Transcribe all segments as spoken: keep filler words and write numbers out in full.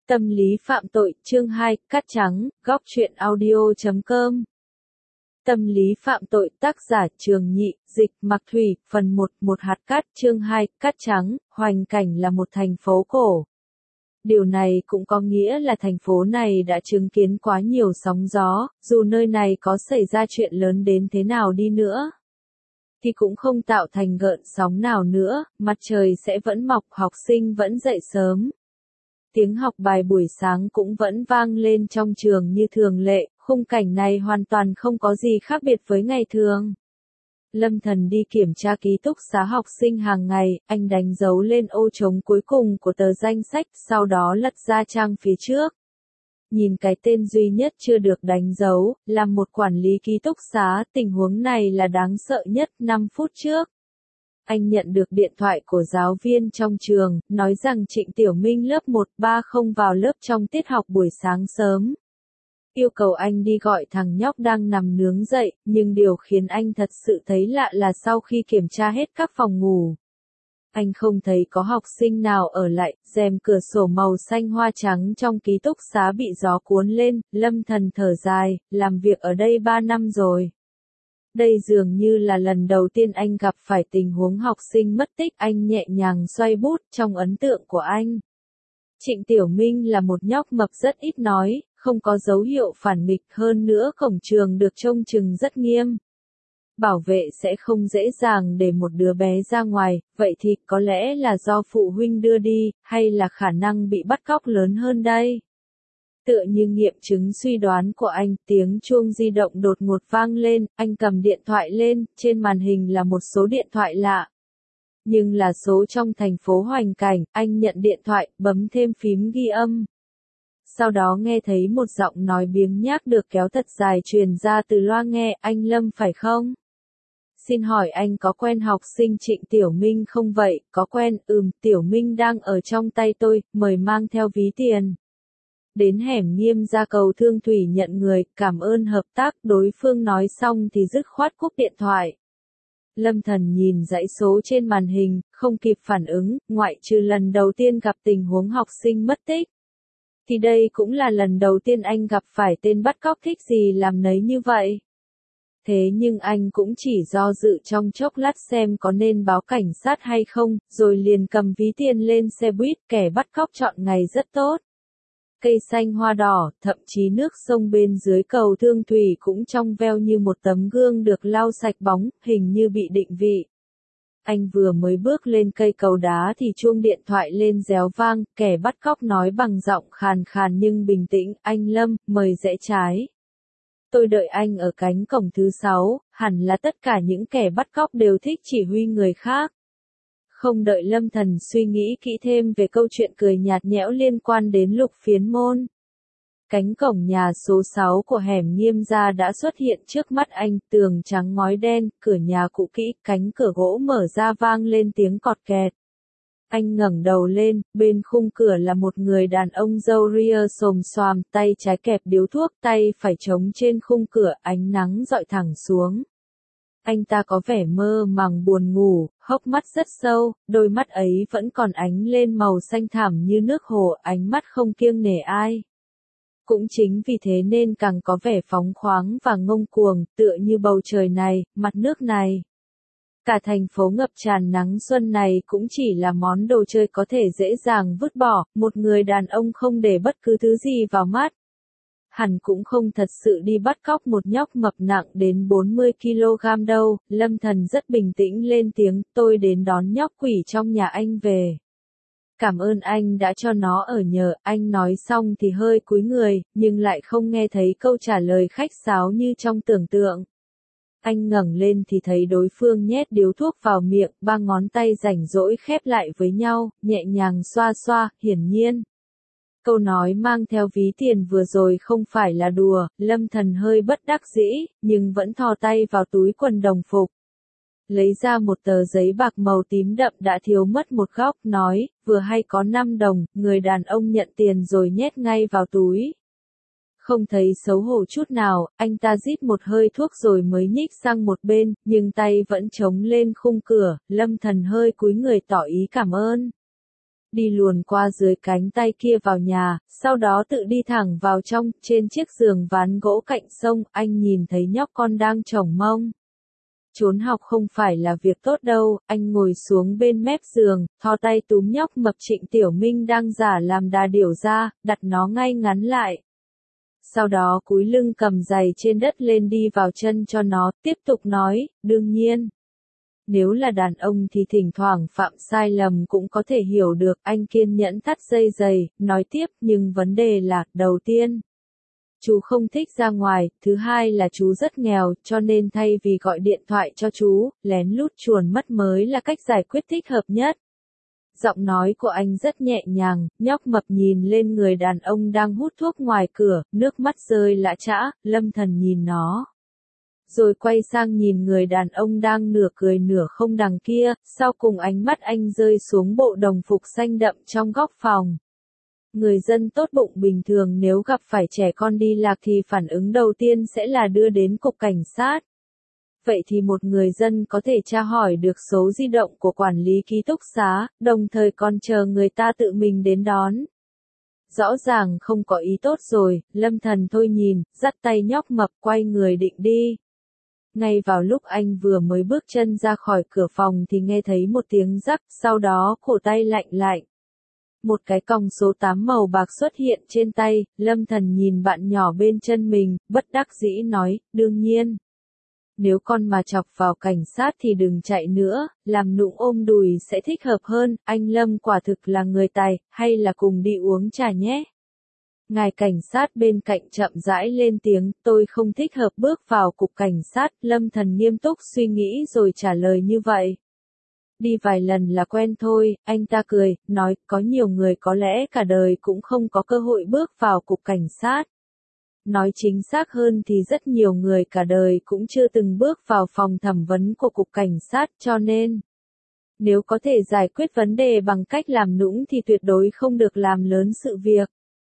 Tâm lý phạm tội, chương hai, cát trắng, góc truyện audio chấm com. Tâm lý phạm tội, tác giả Trường Nhị, dịch Mặc Thủy, phần một, một hạt cát, chương hai, cát trắng, Hoành Cảnh là một thành phố cổ. Điều này cũng có nghĩa là thành phố này đã chứng kiến quá nhiều sóng gió, dù nơi này có xảy ra chuyện lớn đến thế nào đi nữa, thì cũng không tạo thành gợn sóng nào nữa, mặt trời sẽ vẫn mọc, học sinh vẫn dậy sớm. Tiếng học bài buổi sáng cũng vẫn vang lên trong trường như thường lệ, khung cảnh này hoàn toàn không có gì khác biệt với ngày thường. Lâm Thần đi kiểm tra ký túc xá học sinh hàng ngày, anh đánh dấu lên ô trống cuối cùng của tờ danh sách, sau đó lật ra trang phía trước. Nhìn cái tên duy nhất chưa được đánh dấu, là một quản lý ký túc xá, tình huống này là đáng sợ nhất. Năm phút trước, anh nhận được điện thoại của giáo viên trong trường, nói rằng Trịnh Tiểu Minh lớp một ba không vào lớp trong tiết học buổi sáng sớm. Yêu cầu anh đi gọi thằng nhóc đang nằm nướng dậy, nhưng điều khiến anh thật sự thấy lạ là sau khi kiểm tra hết các phòng ngủ, anh không thấy có học sinh nào ở lại, rèm cửa sổ màu xanh hoa trắng trong ký túc xá bị gió cuốn lên. Lâm Thần thở dài, làm việc ở đây ba năm rồi. Đây dường như là lần đầu tiên anh gặp phải tình huống học sinh mất tích. Anh nhẹ nhàng xoay bút, trong ấn tượng của anh, Trịnh Tiểu Minh là một nhóc mập rất ít nói, không có dấu hiệu phản nghịch, hơn nữa cổng trường được trông chừng rất nghiêm. Bảo vệ sẽ không dễ dàng để một đứa bé ra ngoài, vậy thì có lẽ là do phụ huynh đưa đi, hay là khả năng bị bắt cóc lớn hơn đây. Tựa như nghiệm chứng suy đoán của anh, tiếng chuông di động đột ngột vang lên, anh cầm điện thoại lên, trên màn hình là một số điện thoại lạ. Nhưng là số trong thành phố Hoành Cảnh, anh nhận điện thoại, bấm thêm phím ghi âm. Sau đó nghe thấy một giọng nói biếng nhác được kéo thật dài truyền ra từ loa nghe, anh Lâm phải không? Xin hỏi anh có quen học sinh Trịnh Tiểu Minh không vậy? Có quen, ừm, Tiểu Minh đang ở trong tay tôi, mời mang theo ví tiền. Đến hẻm Nghiêm ra cầu Thương Thủy nhận người, cảm ơn hợp tác, đối phương nói xong thì dứt khoát cúp điện thoại. Lâm Thần nhìn dãy số trên màn hình, không kịp phản ứng, ngoại trừ lần đầu tiên gặp tình huống học sinh mất tích, thì đây cũng là lần đầu tiên anh gặp phải tên bắt cóc thích gì làm nấy như vậy. Thế nhưng anh cũng chỉ do dự trong chốc lát xem có nên báo cảnh sát hay không, rồi liền cầm ví tiền lên xe buýt. Kẻ bắt cóc chọn ngày rất tốt. Cây xanh hoa đỏ, thậm chí nước sông bên dưới cầu Thương Thủy cũng trong veo như một tấm gương được lau sạch bóng, hình như bị định vị. Anh vừa mới bước lên cây cầu đá thì chuông điện thoại lên réo vang, kẻ bắt cóc nói bằng giọng khàn khàn nhưng bình tĩnh, anh Lâm, mời rẽ trái. Tôi đợi anh ở cánh cổng thứ sáu, hẳn là tất cả những kẻ bắt cóc đều thích chỉ huy người khác. Không đợi Lâm Thần suy nghĩ kỹ thêm về câu chuyện cười nhạt nhẽo liên quan đến Lục Phiến Môn, cánh cổng nhà số sáu của hẻm Nghiêm gia đã xuất hiện trước mắt anh, tường trắng ngói đen, cửa nhà cũ kỹ, cánh cửa gỗ mở ra vang lên tiếng cọt kẹt. Anh ngẩng đầu lên, bên khung cửa là một người đàn ông râu ria xồm xoàm, tay trái kẹp điếu thuốc, tay phải chống trên khung cửa, ánh nắng dọi thẳng xuống. Anh ta có vẻ mơ màng buồn ngủ, hốc mắt rất sâu, đôi mắt ấy vẫn còn ánh lên màu xanh thẳm như nước hồ, ánh mắt không kiêng nể ai. Cũng chính vì thế nên càng có vẻ phóng khoáng và ngông cuồng, tựa như bầu trời này, mặt nước này. Cả thành phố ngập tràn nắng xuân này cũng chỉ là món đồ chơi có thể dễ dàng vứt bỏ, một người đàn ông không để bất cứ thứ gì vào mắt. Hẳn cũng không thật sự đi bắt cóc một nhóc mập nặng đến bốn mươi ki lô gam đâu. Lâm Thần rất bình tĩnh lên tiếng, tôi đến đón nhóc quỷ trong nhà anh về. Cảm ơn anh đã cho nó ở nhờ. Anh nói xong thì hơi cúi người, nhưng lại không nghe thấy câu trả lời khách sáo như trong tưởng tượng. Anh ngẩng lên thì thấy đối phương nhét điếu thuốc vào miệng, ba ngón tay rảnh rỗi khép lại với nhau, nhẹ nhàng xoa xoa, hiển nhiên. Câu nói mang theo ví tiền vừa rồi không phải là đùa. Lâm Thần hơi bất đắc dĩ, nhưng vẫn thò tay vào túi quần đồng phục. Lấy ra một tờ giấy bạc màu tím đậm đã thiếu mất một góc, nói, vừa hay có năm đồng, người đàn ông nhận tiền rồi nhét ngay vào túi. Không thấy xấu hổ chút nào, anh ta rít một hơi thuốc rồi mới nhích sang một bên, nhưng tay vẫn chống lên khung cửa. Lâm Thần hơi cúi người tỏ ý cảm ơn. đi luồn qua dưới cánh tay kia vào nhà, sau đó tự đi thẳng vào trong, trên chiếc giường ván gỗ cạnh sông, anh nhìn thấy nhóc con đang chổng mông. Trốn học không phải là việc tốt đâu, anh ngồi xuống bên mép giường, thò tay túm nhóc mập Trịnh Tiểu Minh đang giả làm đà điểu ra, đặt nó ngay ngắn lại. Sau đó cúi lưng cầm giày trên đất lên đi vào chân cho nó, tiếp tục nói, đương nhiên. Nếu là đàn ông thì thỉnh thoảng phạm sai lầm cũng có thể hiểu được, anh kiên nhẫn thắt dây giày, nói tiếp, nhưng vấn đề là, đầu tiên, chú không thích ra ngoài, thứ hai là chú rất nghèo, cho nên thay vì gọi điện thoại cho chú, lén lút chuồn mất mới là cách giải quyết thích hợp nhất. Giọng nói của anh rất nhẹ nhàng, nhóc mập nhìn lên người đàn ông đang hút thuốc ngoài cửa, nước mắt rơi lã chã, Lâm Thần nhìn nó. Rồi quay sang nhìn người đàn ông đang nửa cười nửa không đằng kia, sau cùng ánh mắt anh rơi xuống bộ đồng phục xanh đậm trong góc phòng. Người dân tốt bụng bình thường nếu gặp phải trẻ con đi lạc thì phản ứng đầu tiên sẽ là đưa đến cục cảnh sát. Vậy thì một người dân có thể tra hỏi được số di động của quản lý ký túc xá, đồng thời còn chờ người ta tự mình đến đón. Rõ ràng không có ý tốt rồi, Lâm Thần thôi nhìn, dắt tay nhóc mập quay người định đi. Ngay vào lúc anh vừa mới bước chân ra khỏi cửa phòng thì nghe thấy một tiếng rắc, sau đó cổ tay lạnh lạnh. Một cái còng số tám màu bạc xuất hiện trên tay, Lâm Thần nhìn bạn nhỏ bên chân mình, bất đắc dĩ nói, đương nhiên. Nếu con mà chọc vào cảnh sát thì đừng chạy nữa, làm nũng ôm đùi sẽ thích hợp hơn, anh Lâm quả thực là người tài, hay là cùng đi uống trà nhé. Ngài cảnh sát bên cạnh chậm rãi lên tiếng, tôi không thích hợp bước vào cục cảnh sát, Lâm Thần nghiêm túc suy nghĩ rồi trả lời như vậy. Đi vài lần là quen thôi, anh ta cười, nói, có nhiều người có lẽ cả đời cũng không có cơ hội bước vào cục cảnh sát. Nói chính xác hơn thì rất nhiều người cả đời cũng chưa từng bước vào phòng thẩm vấn của cục cảnh sát, cho nên, nếu có thể giải quyết vấn đề bằng cách làm nũng thì tuyệt đối không được làm lớn sự việc.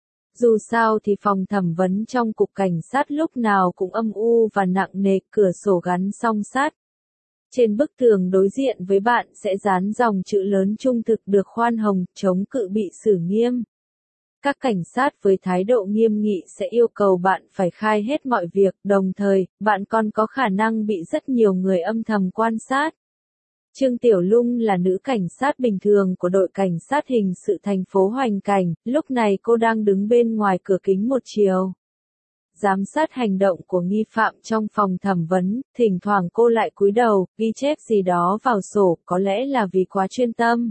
Dù sao thì phòng thẩm vấn trong cục cảnh sát lúc nào cũng âm u và nặng nề, cửa sổ gắn song sắt. Trên bức tường đối diện với bạn sẽ dán dòng chữ lớn trung thực được khoan hồng, chống cự bị xử nghiêm. Các cảnh sát với thái độ nghiêm nghị sẽ yêu cầu bạn phải khai hết mọi việc, đồng thời, bạn còn có khả năng bị rất nhiều người âm thầm quan sát. Trương Tiểu Lung là nữ cảnh sát bình thường của đội cảnh sát hình sự thành phố Hoành Cảnh, lúc này cô đang đứng bên ngoài cửa kính một chiều. Giám sát hành động của nghi phạm trong phòng thẩm vấn, thỉnh thoảng cô lại cúi đầu, ghi chép gì đó vào sổ, có lẽ là vì quá chuyên tâm.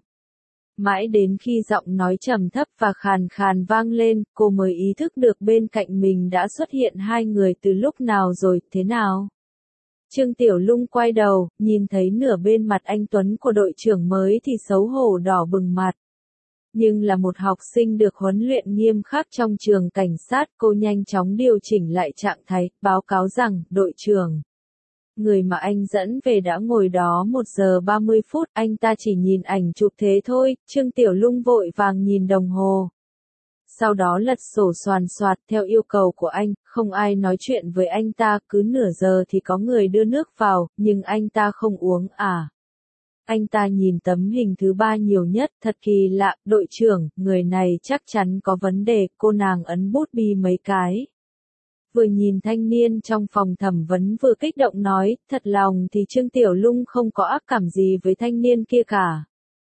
Mãi đến khi giọng nói trầm thấp và khàn khàn vang lên, cô mới ý thức được bên cạnh mình đã xuất hiện hai người từ lúc nào rồi, thế nào? Trương Tiểu Lung quay đầu, nhìn thấy nửa bên mặt anh Tuấn của đội trưởng mới thì xấu hổ đỏ bừng mặt. Nhưng là một học sinh được huấn luyện nghiêm khắc trong trường cảnh sát, cô nhanh chóng điều chỉnh lại trạng thái, báo cáo rằng, đội trưởng. Người mà anh dẫn về đã ngồi đó một giờ ba mươi phút, anh ta chỉ nhìn ảnh chụp thế thôi, Trương Tiểu Lung vội vàng nhìn đồng hồ. Sau đó lật sổ soàn soạt theo yêu cầu của anh, không ai nói chuyện với anh ta, cứ nửa giờ thì có người đưa nước vào, nhưng anh ta không uống à. Anh ta nhìn tấm hình thứ ba nhiều nhất, thật kỳ lạ, đội trưởng, người này chắc chắn có vấn đề, cô nàng ấn bút bi mấy cái. Vừa nhìn thanh niên trong phòng thẩm vấn vừa kích động nói, thật lòng thì Trương Tiểu Lung không có ác cảm gì với thanh niên kia cả.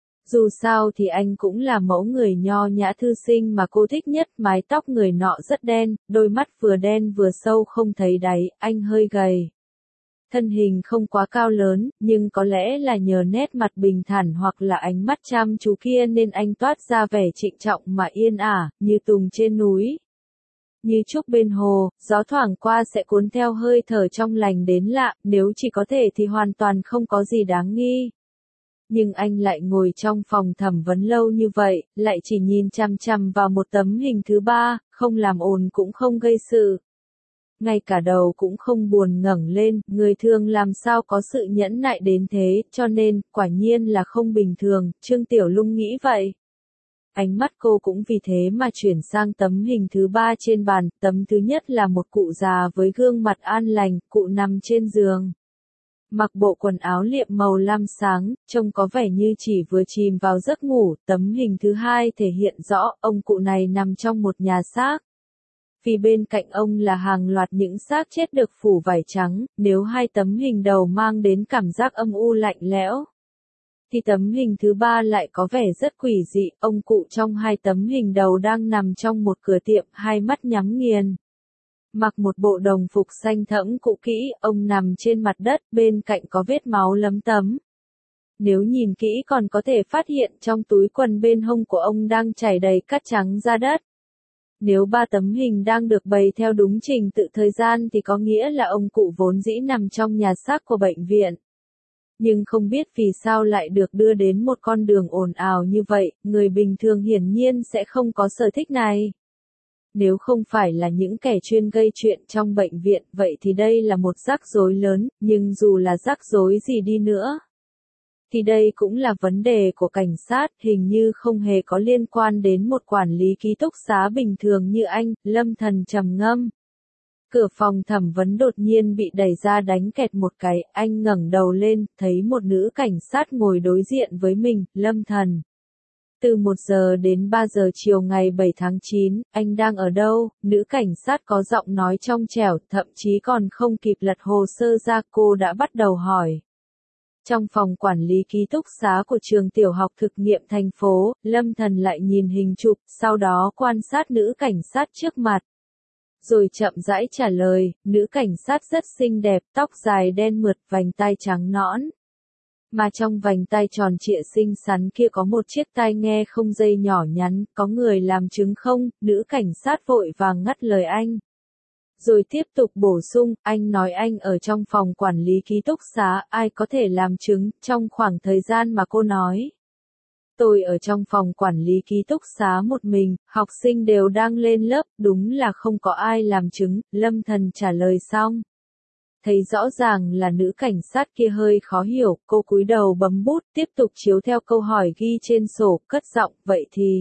Dù sao thì anh cũng là mẫu người nho nhã thư sinh mà cô thích nhất, mái tóc người nọ rất đen, đôi mắt vừa đen vừa sâu không thấy đáy, anh hơi gầy. Thân hình không quá cao lớn, nhưng có lẽ là nhờ nét mặt bình thản hoặc là ánh mắt chăm chú kia nên anh toát ra vẻ trịnh trọng mà yên ả, như tùng trên núi. Như trúc bên hồ, gió thoảng qua sẽ cuốn theo hơi thở trong lành đến lạ, nếu chỉ có thể thì hoàn toàn không có gì đáng nghi. Nhưng anh lại ngồi trong phòng thẩm vấn lâu như vậy, lại chỉ nhìn chằm chằm vào một tấm hình thứ ba, không làm ồn cũng không gây sự. Ngay cả đầu cũng không buồn ngẩng lên, người thường làm sao có sự nhẫn nại đến thế, cho nên, quả nhiên là không bình thường, Trương Tiểu Lung nghĩ vậy. Ánh mắt cô cũng vì thế mà chuyển sang tấm hình thứ ba trên bàn, tấm thứ nhất là một cụ già với gương mặt an lành, cụ nằm trên giường. Mặc bộ quần áo liệm màu lam sáng, trông có vẻ như chỉ vừa chìm vào giấc ngủ. Tấm hình thứ hai thể hiện rõ ông cụ này nằm trong một nhà xác. Vì bên cạnh ông là hàng loạt những xác chết được phủ vải trắng, nếu hai tấm hình đầu mang đến cảm giác âm u lạnh lẽo, thì tấm hình thứ ba lại có vẻ rất quỷ dị. Ông cụ trong hai tấm hình đầu đang nằm trong một cửa tiệm, hai mắt nhắm nghiền. Mặc một bộ đồng phục xanh thẫm cũ kỹ, ông nằm trên mặt đất, bên cạnh có vết máu lấm tấm. Nếu nhìn kỹ còn có thể phát hiện trong túi quần bên hông của ông đang chảy đầy cát trắng ra đất. Nếu ba tấm hình đang được bày theo đúng trình tự thời gian thì có nghĩa là ông cụ vốn dĩ nằm trong nhà xác của bệnh viện. Nhưng không biết vì sao lại được đưa đến một con đường ồn ào như vậy, người bình thường hiển nhiên sẽ không có sở thích này. Nếu không phải là những kẻ chuyên gây chuyện trong bệnh viện, vậy thì đây là một rắc rối lớn, nhưng dù là rắc rối gì đi nữa, thì đây cũng là vấn đề của cảnh sát, hình như không hề có liên quan đến một quản lý ký túc xá bình thường như anh. Lâm Thần trầm ngâm. Cửa phòng thẩm vấn đột nhiên bị đẩy ra đánh kẹt một cái, anh ngẩng đầu lên, thấy một nữ cảnh sát ngồi đối diện với mình. Lâm Thần. Từ một giờ đến ba giờ chiều ngày bảy tháng chín, anh đang ở đâu? Nữ cảnh sát có giọng nói trong trẻo, thậm chí còn không kịp lật hồ sơ ra, cô đã bắt đầu hỏi. Trong phòng quản lý ký túc xá của trường tiểu học thực nghiệm thành phố, Lâm Thần lại nhìn hình chụp, sau đó quan sát nữ cảnh sát trước mặt. Rồi chậm rãi trả lời, nữ cảnh sát rất xinh đẹp, tóc dài đen mượt, vành tai trắng nõn. Mà trong vành tai tròn trịa xinh xắn kia có một chiếc tai nghe không dây nhỏ nhắn, có người làm chứng không? Nữ cảnh sát vội vàng ngắt lời anh. Rồi tiếp tục bổ sung, anh nói anh ở trong phòng quản lý ký túc xá, ai có thể làm chứng, trong khoảng thời gian mà cô nói. Tôi ở trong phòng quản lý ký túc xá một mình, học sinh đều đang lên lớp, đúng là không có ai làm chứng. Lâm Thần trả lời xong. Thấy rõ ràng là nữ cảnh sát kia hơi khó hiểu, cô cúi đầu bấm bút, tiếp tục chiếu theo câu hỏi ghi trên sổ, cất giọng, vậy thì.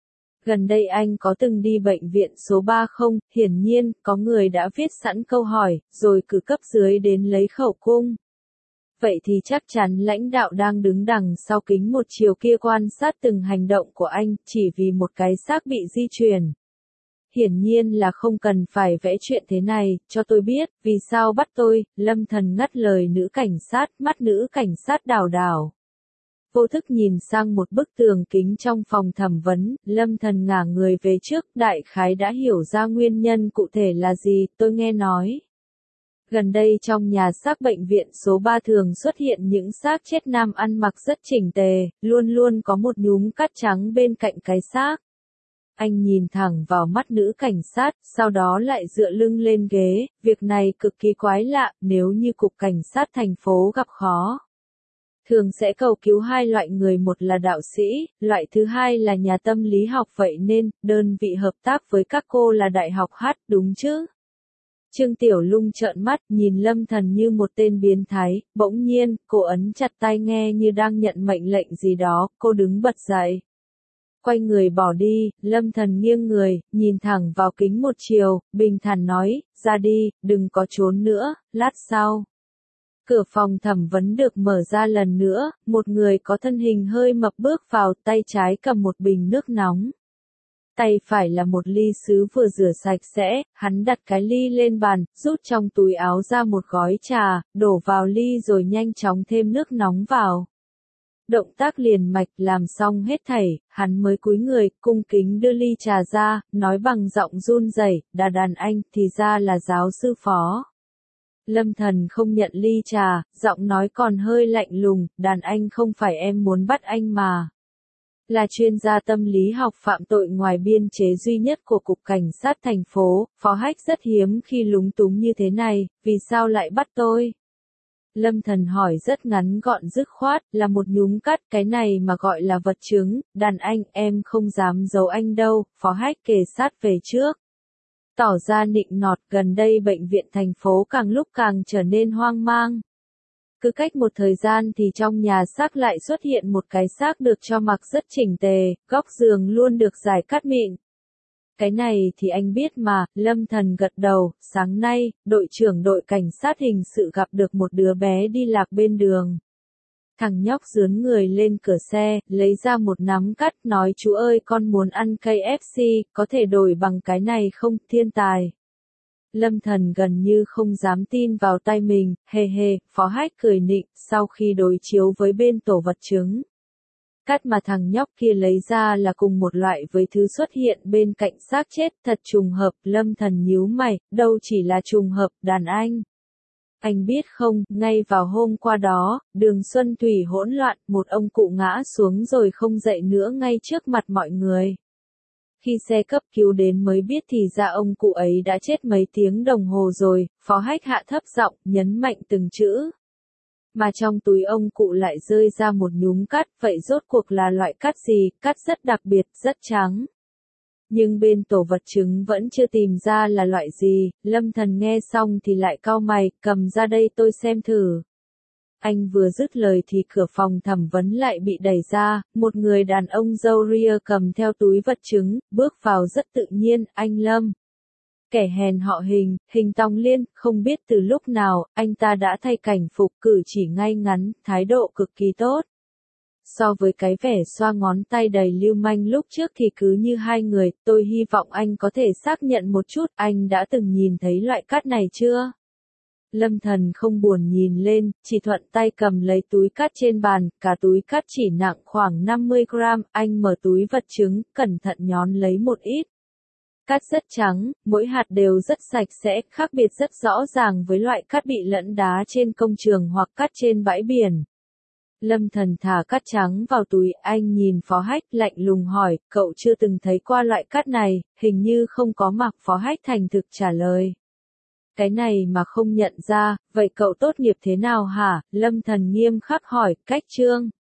Gần đây anh có từng đi bệnh viện số ba không? Hiển nhiên, có người đã viết sẵn câu hỏi, rồi cử cấp dưới đến lấy khẩu cung. Vậy thì chắc chắn lãnh đạo đang đứng đằng sau kính một chiều kia quan sát từng hành động của anh, chỉ vì một cái xác bị di chuyển. Hiển nhiên là không cần phải vẽ chuyện thế này, cho tôi biết, vì sao bắt tôi. Lâm Thần ngắt lời nữ cảnh sát, mắt nữ cảnh sát đảo đảo. Vô thức nhìn sang một bức tường kính trong phòng thẩm vấn, Lâm Thần ngả người về trước, đại khái đã hiểu ra nguyên nhân cụ thể là gì. Tôi nghe nói. Gần đây trong nhà xác bệnh viện số ba thường xuất hiện những xác chết nam ăn mặc rất chỉnh tề, luôn luôn có một nhúm cát trắng bên cạnh cái xác. Anh nhìn thẳng vào mắt nữ cảnh sát, sau đó lại dựa lưng lên ghế, việc này cực kỳ quái lạ, nếu như cục cảnh sát thành phố gặp khó. Thường sẽ cầu cứu hai loại người, một là đạo sĩ, loại thứ hai là nhà tâm lý học, vậy nên, đơn vị hợp tác với các cô là Đại học H, đúng chứ? Trương Tiểu Lung trợn mắt, nhìn Lâm Thần như một tên biến thái, bỗng nhiên, cô ấn chặt tai nghe như đang nhận mệnh lệnh gì đó, cô đứng bật dậy. Quay người bỏ đi, Lâm Thần nghiêng người, nhìn thẳng vào kính một chiều, bình thản nói, ra đi, đừng có trốn nữa, lát sau. Cửa phòng thẩm vấn được mở ra lần nữa, một người có thân hình hơi mập bước vào, tay trái cầm một bình nước nóng. Tay phải là một ly sứ vừa rửa sạch sẽ, hắn đặt cái ly lên bàn, rút trong túi áo ra một gói trà, đổ vào ly rồi nhanh chóng thêm nước nóng vào. Động tác liền mạch, làm xong hết thảy, hắn mới cúi người, cung kính đưa ly trà ra, nói bằng giọng run rẩy, đà đàn anh, thì ra là giáo sư Phó. Lâm Thần không nhận ly trà, giọng nói còn hơi lạnh lùng, đàn anh không phải em muốn bắt anh mà. Là chuyên gia tâm lý học phạm tội ngoài biên chế duy nhất của Cục Cảnh sát thành phố, Phó Hách rất hiếm khi lúng túng như thế này, vì sao lại bắt tôi? Lâm Thần hỏi rất ngắn gọn dứt khoát, là một nhúm cát, cái này mà gọi là vật chứng, đàn anh, em không dám giấu anh đâu, Phó Hách kề sát về trước. Tỏ ra nịnh nọt, gần đây bệnh viện thành phố càng lúc càng trở nên hoang mang. Cứ cách một thời gian thì trong nhà xác lại xuất hiện một cái xác được cho mặc rất chỉnh tề, góc giường luôn được rải cát mịn. Cái này thì anh biết mà, Lâm Thần gật đầu, sáng nay, đội trưởng đội cảnh sát hình sự gặp được một đứa bé đi lạc bên đường. Thằng nhóc dướn người lên cửa xe, lấy ra một nắm cắt, nói chú ơi con muốn ăn ca ép xê, có thể đổi bằng cái này không, thiên tài. Lâm Thần gần như không dám tin vào tay mình, hề hề, Phó Hách cười nịnh, sau khi đối chiếu với bên tổ vật chứng. Cắt mà thằng nhóc kia lấy ra là cùng một loại với thứ xuất hiện bên cạnh xác chết, thật trùng hợp, Lâm Thần nhíu mày, đâu chỉ là trùng hợp, đàn anh. Anh biết không, ngay vào hôm qua đó, đường Xuân Thủy hỗn loạn, một ông cụ ngã xuống rồi không dậy nữa ngay trước mặt mọi người. Khi xe cấp cứu đến mới biết thì ra ông cụ ấy đã chết mấy tiếng đồng hồ rồi, Phó Hách hạ thấp giọng, nhấn mạnh từng chữ. Mà trong túi ông cụ lại rơi ra một nhúm cắt, vậy rốt cuộc là loại cắt gì, cắt rất đặc biệt, rất trắng. Nhưng bên tổ vật chứng vẫn chưa tìm ra là loại gì, Lâm Thần nghe xong thì lại cau mày, cầm ra đây tôi xem thử. Anh vừa dứt lời thì cửa phòng thẩm vấn lại bị đẩy ra, một người đàn ông râu ria cầm theo túi vật chứng, bước vào rất tự nhiên, anh Lâm. Kẻ hèn họ Hình, Hình Tòng Liên, không biết từ lúc nào, anh ta đã thay cảnh phục, cử chỉ ngay ngắn, thái độ cực kỳ tốt. So với cái vẻ xoa ngón tay đầy lưu manh lúc trước thì cứ như hai người, tôi hy vọng anh có thể xác nhận một chút, anh đã từng nhìn thấy loại cát này chưa? Lâm Thần không buồn nhìn lên, chỉ thuận tay cầm lấy túi cát trên bàn, cả túi cát chỉ nặng khoảng năm mươi gram, anh mở túi vật chứng, cẩn thận nhón lấy một ít. Cát rất trắng, mỗi hạt đều rất sạch sẽ, khác biệt rất rõ ràng với loại cát bị lẫn đá trên công trường hoặc cát trên bãi biển. Lâm Thần thả cát trắng vào túi, anh nhìn Phó Hách lạnh lùng hỏi, cậu chưa từng thấy qua loại cát này, hình như không có, mặc Phó Hách thành thực trả lời. Cái này mà không nhận ra, vậy cậu tốt nghiệp thế nào hả? Lâm Thần nghiêm khắc hỏi, cách trương.